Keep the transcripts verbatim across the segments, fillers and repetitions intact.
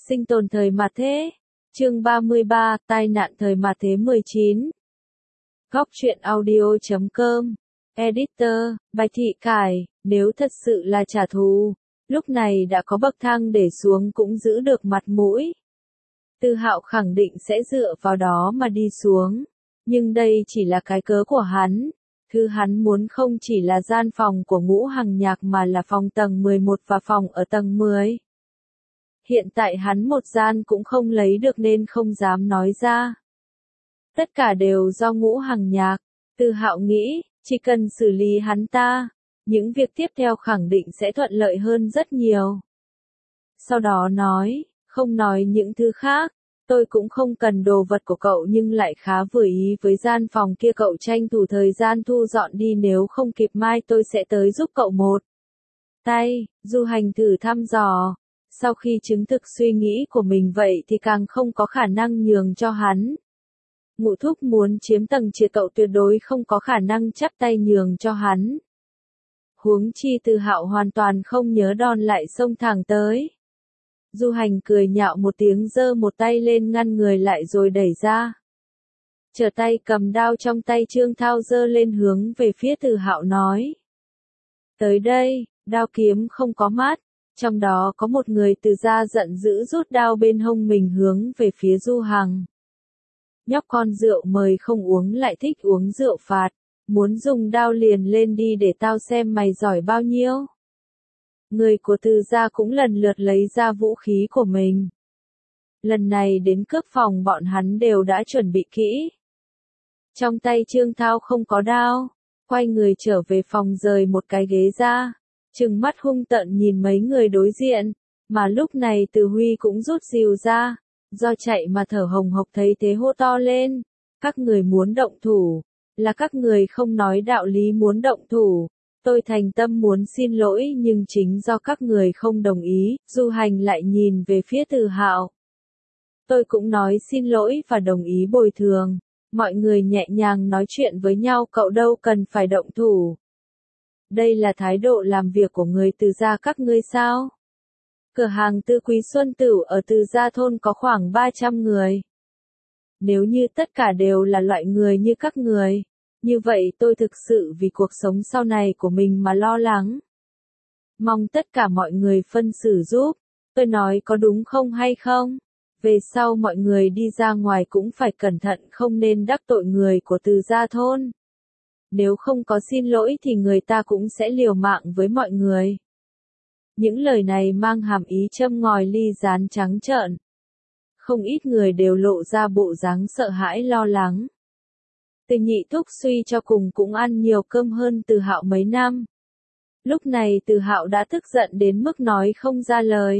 Sinh tồn thời mạt thế. Chương ba mươi ba, tai nạn thời mạt thế mười chín. Góc truyện audio chấm com. Editor, Bạch Thị Cải, nếu thật sự là trả thù, lúc này đã có bậc thang để xuống cũng giữ được mặt mũi. Tư Hạo khẳng định sẽ dựa vào đó mà đi xuống. Nhưng đây chỉ là cái cớ của hắn. Thứ hắn muốn không chỉ là gian phòng của Ngũ Hằng Nhạc mà là phòng tầng mười một và phòng ở tầng mười. Hiện tại hắn một gian cũng không lấy được nên không dám nói ra. Tất cả đều do Ngũ Hằng Nhạc. Tư Hạo nghĩ, chỉ cần xử lý hắn ta, những việc tiếp theo khẳng định sẽ thuận lợi hơn rất nhiều. Sau đó nói, không nói những thứ khác, tôi cũng không cần đồ vật của cậu nhưng lại khá vừa ý với gian phòng kia, cậu tranh thủ thời gian thu dọn đi, nếu không kịp mai tôi sẽ tới giúp cậu một tay. Du Hành thử thăm dò, sau khi chứng thực suy nghĩ của mình vậy thì càng không có khả năng nhường cho hắn. Ngũ Thúc muốn chiếm tầng trệt, cậu tuyệt đối không có khả năng chắp tay nhường cho hắn. Huống chi Tư Hạo hoàn toàn không nhớ đòn lại xông thẳng tới. Du Hành cười nhạo một tiếng, giơ một tay lên ngăn người lại rồi đẩy ra. Trở tay cầm đao trong tay Trương Thao giơ lên hướng về phía Tư Hạo nói. Tới đây, đao kiếm không có mát, trong đó có một người Từ gia giận dữ rút đao bên hông mình hướng về phía Du Hằng. Nhóc con rượu mời không uống lại thích uống rượu phạt, muốn dùng đao liền lên đi để tao xem mày giỏi bao nhiêu. Người của Từ gia cũng lần lượt lấy ra vũ khí của mình. Lần này đến cướp phòng bọn hắn đều đã chuẩn bị kỹ. Trong tay Trương Thao không có đao, quay người trở về phòng rời một cái ghế ra, trừng mắt hung tợn nhìn mấy người đối diện, mà lúc này Từ Huy cũng rút rìu ra, do chạy mà thở hồng hộc thấy thế hô to lên, các người muốn động thủ, là các người không nói đạo lý muốn động thủ. Tôi thành tâm muốn xin lỗi nhưng chính do các người không đồng ý. Du Hành lại nhìn về phía Từ Hạo. Tôi cũng nói xin lỗi và đồng ý bồi thường. Mọi người nhẹ nhàng nói chuyện với nhau, cậu đâu cần phải động thủ. Đây là thái độ làm việc của người Từ gia các ngươi sao? Cửa hàng Tư Quý Xuân Tửu ở Từ gia thôn có khoảng ba trăm người. Nếu như tất cả đều là loại người như các người, như vậy tôi thực sự vì cuộc sống sau này của mình mà lo lắng. Mong tất cả mọi người phân xử giúp, tôi nói có đúng không hay không? Về sau mọi người đi ra ngoài cũng phải cẩn thận, không nên đắc tội người của Từ gia thôn. Nếu không có xin lỗi thì người ta cũng sẽ liều mạng với mọi người. Những lời này mang hàm ý châm ngòi ly gián trắng trợn. Không ít người đều lộ ra bộ dáng sợ hãi lo lắng. Từ Nhị Thúc suy cho cùng cũng ăn nhiều cơm hơn Từ Hạo mấy năm. Lúc này Từ Hạo đã tức giận đến mức nói không ra lời.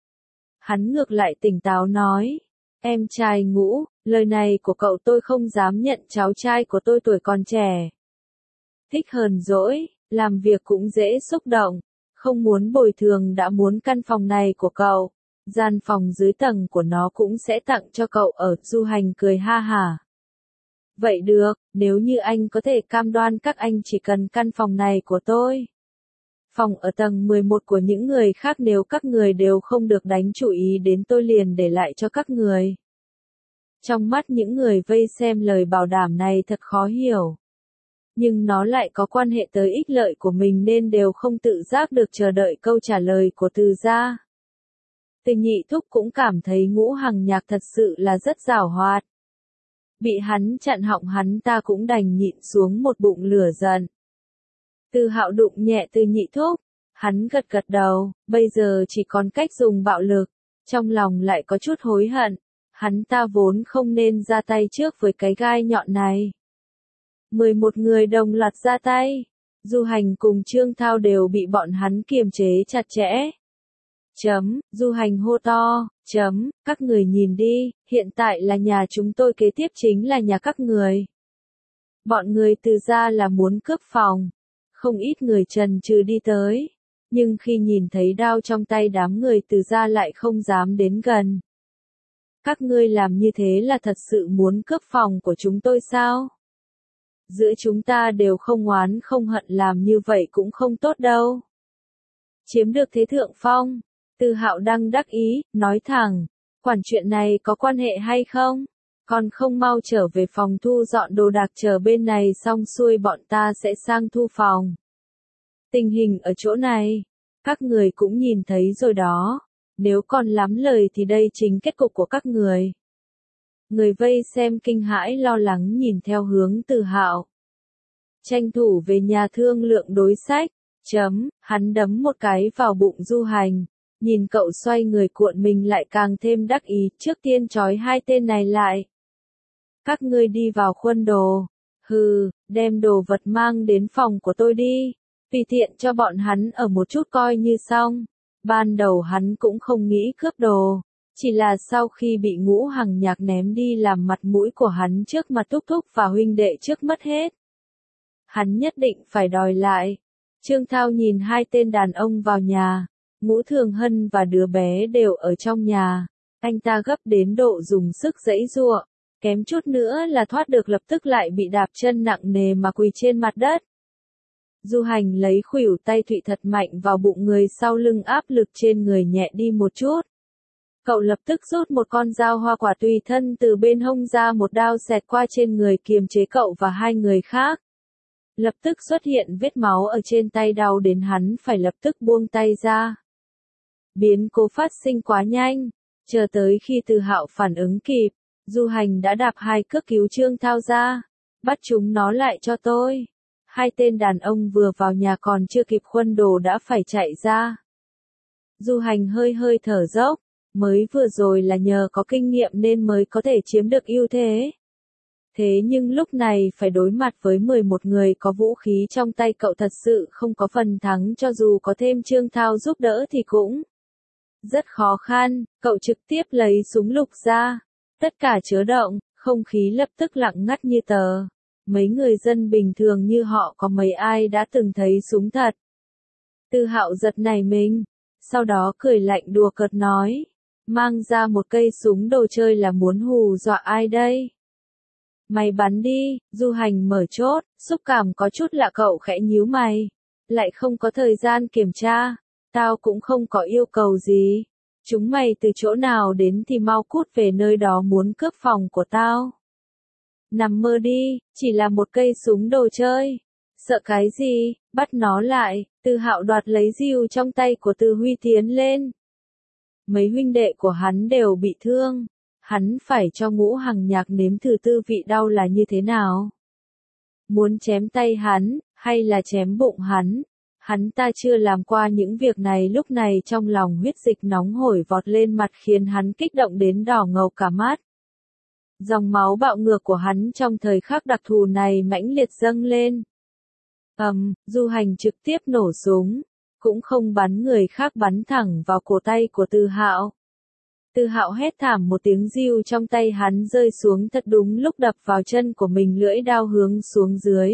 Hắn ngược lại tỉnh táo nói, em trai Ngũ, lời này của cậu tôi không dám nhận, cháu trai của tôi tuổi còn trẻ. Thích hờn dỗi, làm việc cũng dễ xúc động, không muốn bồi thường đã muốn căn phòng này của cậu, gian phòng dưới tầng của nó cũng sẽ tặng cho cậu ở. Du Hành cười ha hả. Vậy được, nếu như anh có thể cam đoan các anh chỉ cần căn phòng này của tôi. Phòng ở tầng mười một của những người khác nếu các người đều không được đánh chú ý đến tôi liền để lại cho các người. Trong mắt những người vây xem lời bảo đảm này thật khó hiểu. Nhưng nó lại có quan hệ tới ích lợi của mình nên đều không tự giác được chờ đợi câu trả lời của Từ gia. Từ Nhị Thúc cũng cảm thấy Ngũ Hằng Nhạc thật sự là rất giảo hoạt. Bị hắn chặn họng hắn ta cũng đành nhịn xuống một bụng lửa giận. Từ Hạo đụng nhẹ Từ Nhị Thúc, hắn gật gật đầu, bây giờ chỉ còn cách dùng bạo lực, trong lòng lại có chút hối hận, hắn ta vốn không nên ra tay trước với cái gai nhọn này. mười một người đồng loạt ra tay, Du Hành cùng Trương Thao đều bị bọn hắn kiềm chế chặt chẽ. Chấm, Du Hành hô to, chấm, các người nhìn đi, hiện tại là nhà chúng tôi, kế tiếp chính là nhà các người. Bọn người Từ gia là muốn cướp phòng, không ít người chần chừ đi tới, nhưng khi nhìn thấy đao trong tay đám người Từ gia lại không dám đến gần. Các ngươi làm như thế là thật sự muốn cướp phòng của chúng tôi sao? Giữa chúng ta đều không oán không hận, làm như vậy cũng không tốt đâu. Chiếm được thế thượng phong, Tư Hạo đang đắc ý, nói thẳng, Quản chuyện này có quan hệ hay không? Con không mau trở về phòng thu dọn đồ đạc chờ bên này xong xuôi bọn ta sẽ sang thu phòng. Tình hình ở chỗ này, các người cũng nhìn thấy rồi đó. Nếu còn lắm lời thì đây chính kết cục của các người. Người vây xem kinh hãi lo lắng nhìn theo hướng Từ Hạo. Tranh thủ về nhà thương lượng đối sách. Chấm, hắn đấm một cái vào bụng Du Hành. Nhìn cậu xoay người cuộn mình lại càng thêm đắc ý, trước tiên trói hai tên này lại. Các ngươi đi vào khuôn đồ. Hừ, đem đồ vật mang đến phòng của tôi đi. Tùy tiện cho bọn hắn ở một chút coi như xong. Ban đầu hắn cũng không nghĩ cướp đồ. Chỉ là sau khi bị Ngũ Hằng Nhạc ném đi làm mặt mũi của hắn trước mặt thúc thúc và huynh đệ trước mất hết. Hắn nhất định phải đòi lại. Trương Thao nhìn hai tên đàn ông vào nhà. Ngũ Thường Hân và đứa bé đều ở trong nhà. Anh ta gấp đến độ dùng sức giãy giụa. Kém chút nữa là thoát được lập tức lại bị đạp chân nặng nề mà quỳ trên mặt đất. Du Hành lấy khuỷu tay Thụy thật mạnh vào bụng người sau lưng áp lực trên người nhẹ đi một chút. Cậu lập tức rút một con dao hoa quả tùy thân từ bên hông ra một đao xẹt qua trên người kiềm chế cậu và hai người khác. Lập tức xuất hiện vết máu ở trên tay đau đến hắn phải lập tức buông tay ra. Biến cố phát sinh quá nhanh, chờ tới khi Từ Hạo phản ứng kịp, Du Hành đã đạp hai cước cứu Trương Thao ra. Bắt chúng nó lại cho tôi. Hai tên đàn ông vừa vào nhà còn chưa kịp khuân đồ đã phải chạy ra. Du Hành hơi hơi thở dốc, mới vừa rồi là nhờ có kinh nghiệm nên mới có thể chiếm được ưu thế. Thế nhưng lúc này phải đối mặt với mười một người có vũ khí trong tay cậu thật sự không có phần thắng cho dù có thêm Trương Thao giúp đỡ thì cũng rất khó khăn. Cậu trực tiếp lấy súng lục ra. Tất cả chớ động, không khí lập tức lặng ngắt như tờ. Mấy người dân bình thường như họ có mấy ai đã từng thấy súng thật. Từ Hạo giật nảy mình, sau đó cười lạnh đùa cợt nói, mang ra một cây súng đồ chơi là muốn hù dọa ai đây? Mày bắn đi. Du Hành mở chốt, xúc cảm có chút lạ cậu khẽ nhíu mày. Lại không có thời gian kiểm tra, tao cũng không có yêu cầu gì. Chúng mày từ chỗ nào đến thì mau cút về nơi đó muốn cướp phòng của tao. Nằm mơ đi, chỉ là một cây súng đồ chơi. Sợ cái gì, bắt nó lại. Từ Hạo đoạt lấy rìu trong tay của Từ Huy tiến lên. Mấy huynh đệ của hắn đều bị thương. Hắn phải cho Ngũ Hằng Nhạc nếm thử tư vị đau là như thế nào. Muốn chém tay hắn, hay là chém bụng hắn. Hắn ta chưa làm qua những việc này lúc này trong lòng huyết dịch nóng hổi vọt lên mặt khiến hắn kích động đến đỏ ngầu cả mắt. Dòng máu bạo ngược của hắn trong thời khắc đặc thù này mãnh liệt dâng lên. Ầm, um, Du Hành trực tiếp nổ súng, cũng không bắn người khác bắn thẳng vào cổ tay của Từ Hạo. Từ Hạo hét thảm một tiếng rìu trong tay hắn rơi xuống thật đúng lúc đập vào chân của mình lưỡi đao hướng xuống dưới.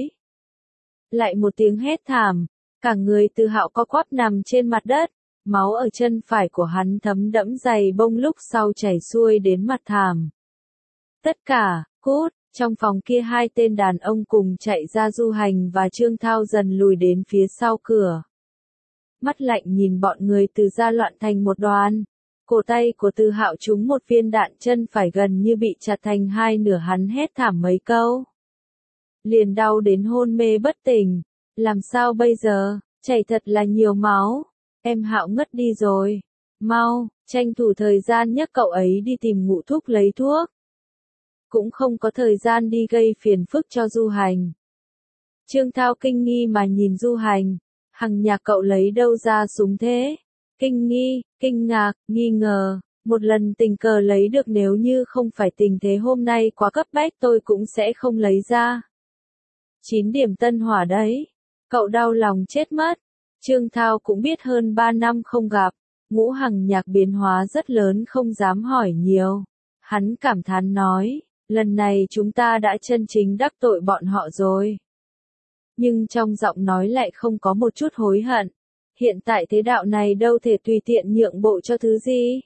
Lại một tiếng hét thảm, cả người Từ Hạo co quắp nằm trên mặt đất, máu ở chân phải của hắn thấm đẫm giày bông lúc sau chảy xuôi đến mặt thảm. Tất cả, cút, trong phòng kia hai tên đàn ông cùng chạy ra. Du Hành và Trương Thao dần lùi đến phía sau cửa. Mắt lạnh nhìn bọn người từ ra loạn thành một đoàn. Cổ tay của Từ Hạo trúng một viên đạn chân phải gần như bị chặt thành hai nửa hắn hét thảm mấy câu. Liền đau đến hôn mê bất tỉnh. Làm sao bây giờ, chảy thật là nhiều máu. Em Hạo ngất đi rồi. Mau, tranh thủ thời gian nhắc cậu ấy đi tìm Ngũ thúc lấy thuốc. Cũng không có thời gian đi gây phiền phức cho Du Hành. Trương Thao kinh nghi mà nhìn Du Hành. Hằng Nhạc cậu lấy đâu ra súng thế? Kinh nghi, kinh ngạc, nghi ngờ. Một lần tình cờ lấy được nếu như không phải tình thế hôm nay quá cấp bách tôi cũng sẽ không lấy ra. Chín điểm tân hỏa đấy. Cậu đau lòng chết mất. Trương Thao cũng biết hơn ba năm không gặp. Ngũ Hằng Nhạc biến hóa rất lớn không dám hỏi nhiều. Hắn cảm thán nói, lần này chúng ta đã chân chính đắc tội bọn họ rồi. Nhưng trong giọng nói lại không có một chút hối hận. Hiện tại thế đạo này đâu thể tùy tiện nhượng bộ cho thứ gì.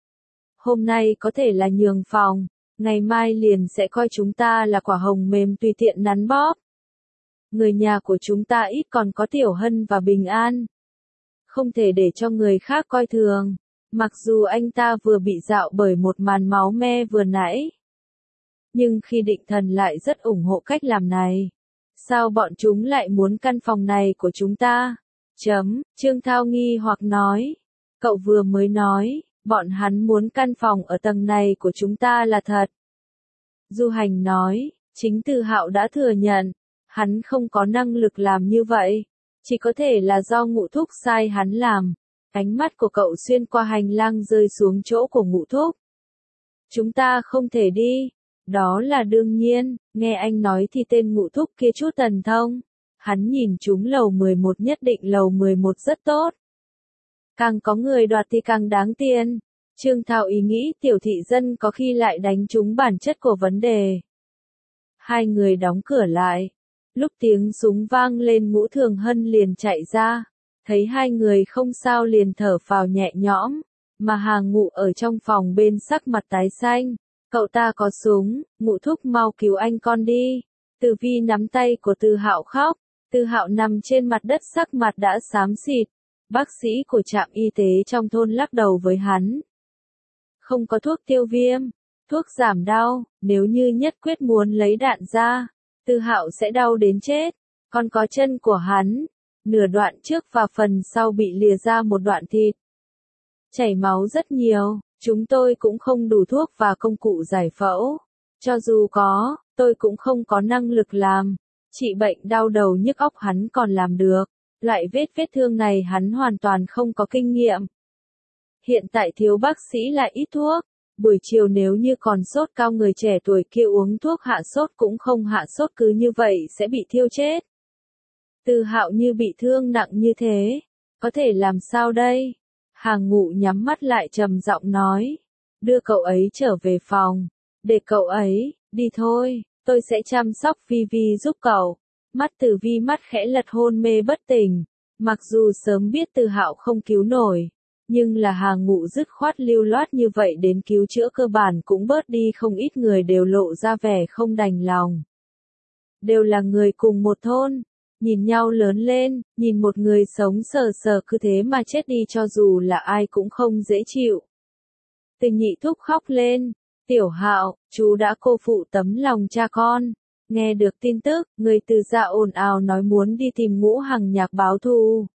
Hôm nay có thể là nhường phòng, ngày mai liền sẽ coi chúng ta là quả hồng mềm tùy tiện nắn bóp. Người nhà của chúng ta ít còn có Tiểu Hân và Bình An. Không thể để cho người khác coi thường. Mặc dù anh ta vừa bị dạo bởi một màn máu me vừa nãy. Nhưng khi định thần lại rất ủng hộ cách làm này. Sao bọn chúng lại muốn căn phòng này của chúng ta? Chấm, Trương Thao nghi hoặc nói. Cậu vừa mới nói, bọn hắn muốn căn phòng ở tầng này của chúng ta là thật. Du Hành nói, chính Từ Hạo đã thừa nhận, hắn không có năng lực làm như vậy, chỉ có thể là do Ngũ Thúc sai hắn làm. Ánh mắt của cậu xuyên qua hành lang rơi xuống chỗ của Ngũ Thúc. Chúng ta không thể đi. Đó là đương nhiên, nghe anh nói thì tên Ngũ Thúc kia chút thần thông. Hắn nhìn chúng lầu mười một, nhất định lầu mười một rất tốt. Càng có người đoạt thì càng đáng tiền. Trương Thao ý nghĩ tiểu thị dân có khi lại đánh trúng bản chất của vấn đề. Hai người đóng cửa lại. Lúc tiếng súng vang lên, Ngũ Thường Hân liền chạy ra. Thấy hai người không sao liền thở phào nhẹ nhõm. Mà Hà Ngụ ở trong phòng bên sắc mặt tái xanh. Cậu ta có súng, Ngũ Thúc mau cứu anh con đi. Từ Vi nắm tay của Từ Hạo khóc. Từ Hạo nằm trên mặt đất sắc mặt đã xám xịt. Bác sĩ của trạm y tế trong thôn lắc đầu với hắn. Không có thuốc tiêu viêm, thuốc giảm đau, nếu như nhất quyết muốn lấy đạn ra, Từ Hạo sẽ đau đến chết. Còn có chân của hắn, nửa đoạn trước và phần sau bị lìa ra một đoạn thịt. Chảy máu rất nhiều, chúng tôi cũng không đủ thuốc và công cụ giải phẫu. Cho dù có, tôi cũng không có năng lực làm. Trị bệnh đau đầu nhức óc hắn còn làm được. Loại vết vết thương này hắn hoàn toàn không có kinh nghiệm. Hiện tại thiếu bác sĩ lại ít thuốc. Buổi chiều nếu như còn sốt cao, người trẻ tuổi kia uống thuốc hạ sốt cũng không hạ sốt, cứ như vậy sẽ bị thiêu chết. Từ Hạo như bị thương nặng như thế, có thể làm sao đây? Hà Ngụ nhắm mắt lại trầm giọng nói. Đưa cậu ấy trở về phòng. Để cậu ấy, đi thôi, tôi sẽ chăm sóc Vi Vi giúp cậu. Mắt Từ Vi mắt khẽ lật, hôn mê bất tỉnh. Mặc dù sớm biết Từ Hạo không cứu nổi, nhưng là Hà Ngụ dứt khoát lưu loát như vậy đến cứu chữa cơ bản cũng bớt đi không ít, người đều lộ ra vẻ không đành lòng. Đều là người cùng một thôn, nhìn nhau lớn lên, nhìn một người sống sờ sờ cứ thế mà chết đi cho dù là ai cũng không dễ chịu. Từ Nhị Thúc khóc lên, Tiểu Hạo, chú đã cô phụ tấm lòng cha con. Nghe được tin tức, người Từ gia ồn ào nói muốn đi tìm Ngũ Hằng Nhạc báo thù.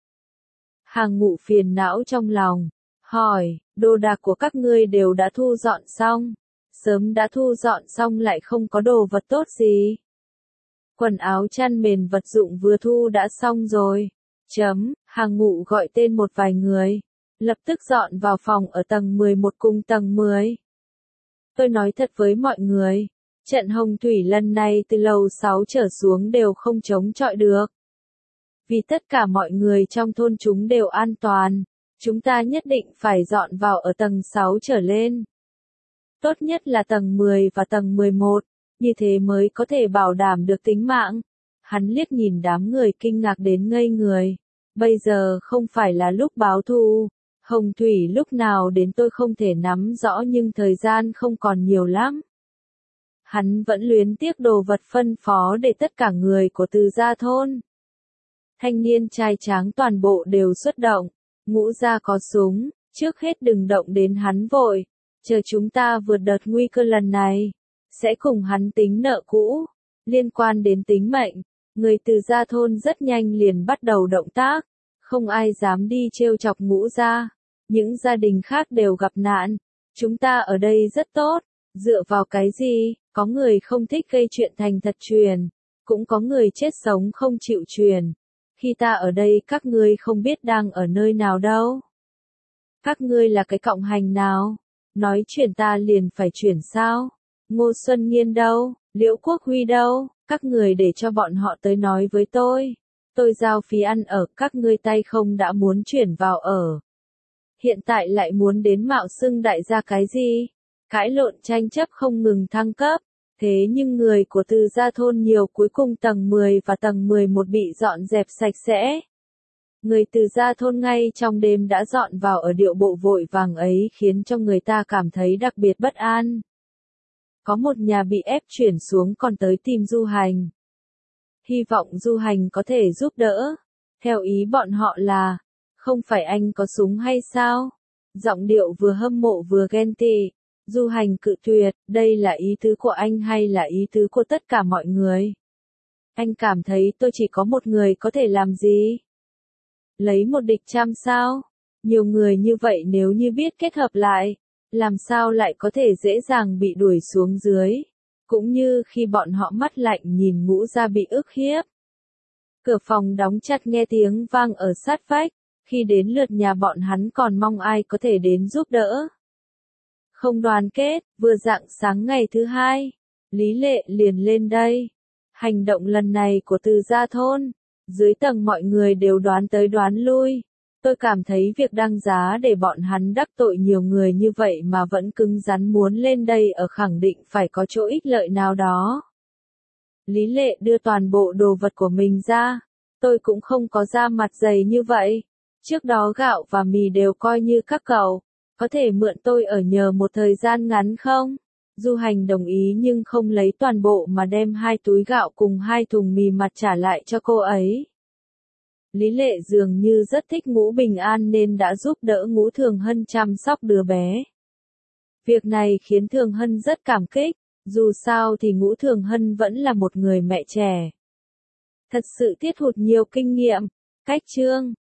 Hà Ngụ phiền não trong lòng, hỏi, đồ đạc của các ngươi đều đã thu dọn xong. Sớm đã thu dọn xong lại không có đồ vật tốt gì. Quần áo chăn mền vật dụng vừa thu đã xong rồi. Chấm, Hà Ngụ gọi tên một vài người. Lập tức dọn vào phòng ở tầng mười một cùng tầng mười. Tôi nói thật với mọi người. Trận hồng thủy lần này từ lầu sáu trở xuống đều không chống chọi được. Vì tất cả mọi người trong thôn chúng đều an toàn, chúng ta nhất định phải dọn vào ở tầng sáu trở lên. Tốt nhất là tầng mười và tầng mười một, như thế mới có thể bảo đảm được tính mạng. Hắn liếc nhìn đám người kinh ngạc đến ngây người. Bây giờ không phải là lúc báo thù. Hồng thủy lúc nào đến tôi không thể nắm rõ, nhưng thời gian không còn nhiều lắm. Hắn vẫn luyến tiếc đồ vật phân phó để tất cả người của Từ gia thôn. Thanh niên trai tráng toàn bộ đều xuất động. Ngũ gia có súng, trước hết đừng động đến hắn vội. Chờ chúng ta vượt đợt nguy cơ lần này, sẽ cùng hắn tính nợ cũ. Liên quan đến tính mệnh, người Từ gia thôn rất nhanh liền bắt đầu động tác. Không ai dám đi trêu chọc Ngũ gia. Những gia đình khác đều gặp nạn. Chúng ta ở đây rất tốt. Dựa vào cái gì? Có người không thích gây chuyện thành thật truyền. Cũng có người chết sống không chịu truyền. Khi ta ở đây các ngươi không biết đang ở nơi nào đâu. Các ngươi là cái cộng hành nào? Nói chuyển ta liền phải chuyển sao? Ngô Xuân Nghiên đâu? Liễu Quốc Huy đâu? Các người để cho bọn họ tới nói với tôi. Tôi giao phí ăn ở, các ngươi tay không đã muốn chuyển vào ở. Hiện tại lại muốn đến mạo xưng đại gia cái gì? Cãi lộn tranh chấp không ngừng thăng cấp. Thế nhưng người của Từ gia thôn nhiều, cuối cùng tầng mười và tầng mười một bị dọn dẹp sạch sẽ. Người Từ gia thôn ngay trong đêm đã dọn vào ở, điệu bộ vội vàng ấy khiến cho người ta cảm thấy đặc biệt bất an. Có một nhà bị ép chuyển xuống còn tới tìm Du Hành. Hy vọng Du Hành có thể giúp đỡ. Theo ý bọn họ là, không phải anh có súng hay sao? Giọng điệu vừa hâm mộ vừa ghen tị. Du Hành cự tuyệt, đây là ý tứ của anh hay là ý tứ của tất cả mọi người? Anh cảm thấy tôi chỉ có một người có thể làm gì? Lấy một địch trăm sao? Nhiều người như vậy nếu như biết kết hợp lại, làm sao lại có thể dễ dàng bị đuổi xuống dưới? Cũng như khi bọn họ mắt lạnh nhìn Ngũ Gia bị ức hiếp. Cửa phòng đóng chặt nghe tiếng vang ở sát vách, khi đến lượt nhà bọn hắn còn mong ai có thể đến giúp đỡ. Không đoàn kết, vừa rạng sáng ngày thứ hai, Lý Lệ liền lên đây. Hành động lần này của Từ Gia thôn, dưới tầng mọi người đều đoán tới đoán lui. Tôi cảm thấy việc đăng giá để bọn hắn đắc tội nhiều người như vậy mà vẫn cứng rắn muốn lên đây ở khẳng định phải có chỗ ích lợi nào đó. Lý Lệ đưa toàn bộ đồ vật của mình ra. Tôi cũng không có da mặt dày như vậy. Trước đó gạo và mì đều coi như các cậu. Có thể mượn tôi ở nhờ một thời gian ngắn không? Du Hành đồng ý nhưng không lấy toàn bộ mà đem hai túi gạo cùng hai thùng mì mặt trả lại cho cô ấy. Lý Lệ dường như rất thích Ngũ Bình An nên đã giúp đỡ Ngũ Thường Hân chăm sóc đứa bé. Việc này khiến Thường Hân rất cảm kích, dù sao thì Ngũ Thường Hân vẫn là một người mẹ trẻ. Thật sự tiết hụt nhiều kinh nghiệm. Cách chương